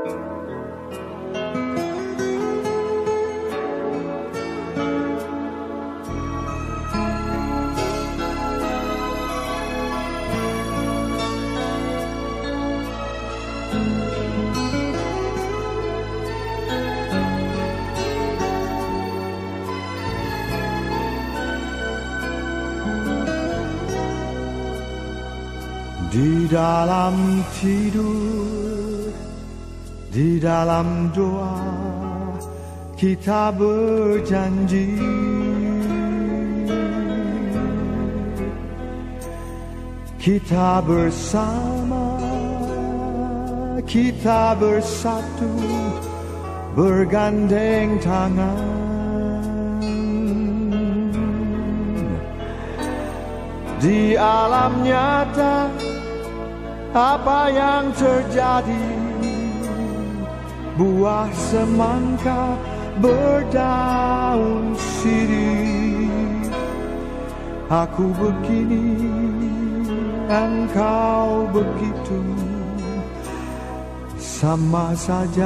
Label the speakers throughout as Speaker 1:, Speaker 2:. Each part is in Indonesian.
Speaker 1: Di dalam tidur, di dalam doa, kita berjanji kita bersama, kita bersatu, bergandeng tangan. Di alam nyata apa yang terjadi, buah semangka berdaun sirih. Aku begini, engkau begitu, sama saja.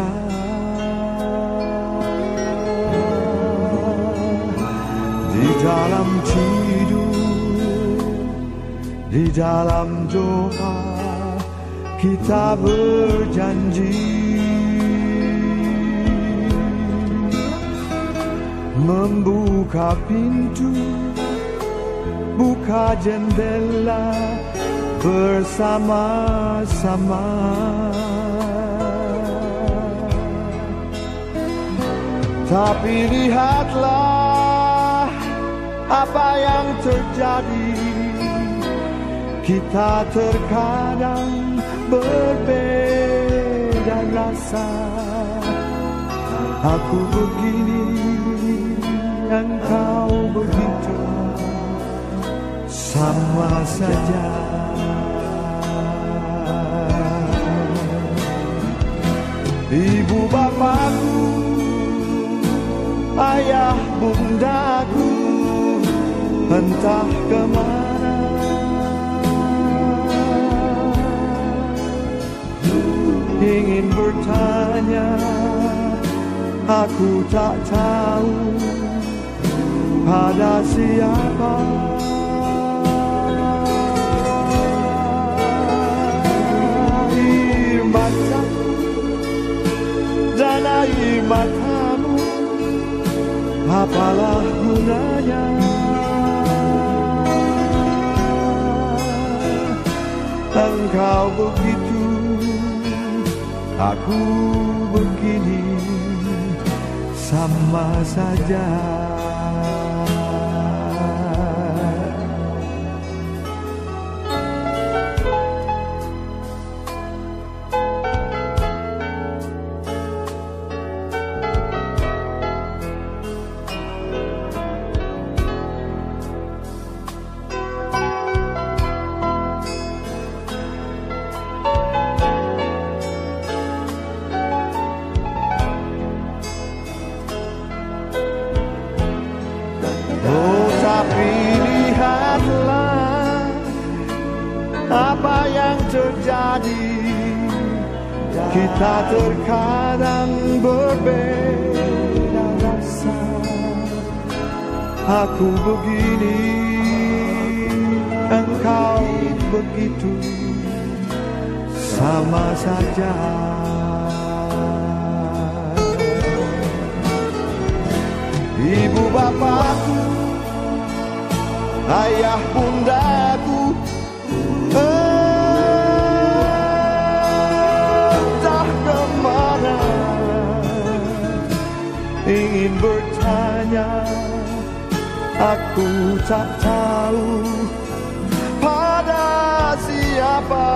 Speaker 1: Di dalam tidur, di dalam doa, kita berjanji membuka pintu, buka jendela bersama-sama. Tapi lihatlah apa yang terjadi, kita terkadang berbeda rasa. Aku begini, engkau begitu, sama saja. Ibu bapakku, ayah bundaku, entah kemana ingin bertanya, aku tak tahu pada siapa. Air mataku dan air matamu, apalah gunanya? Engkau begitu, aku begini, sama saja. Tapi lihatlah apa yang terjadi, kita terkadang berbeda rasa. Aku begini, engkau begitu, sama saja. Ibu bapakku, ayah bundaku, entah kemana ingin bertanya, aku tak tahu pada siapa.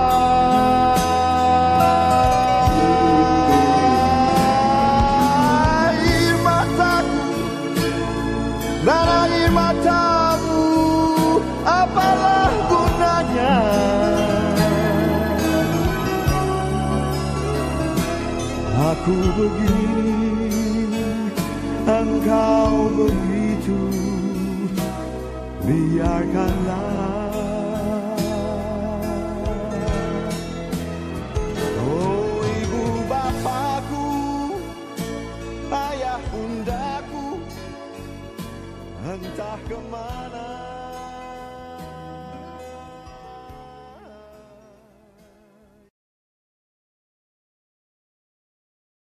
Speaker 1: Air mataku dan air matamu, apalah gunanya? Aku begini, engkau begitu, biarkanlah. Oh ibu bapak, kemana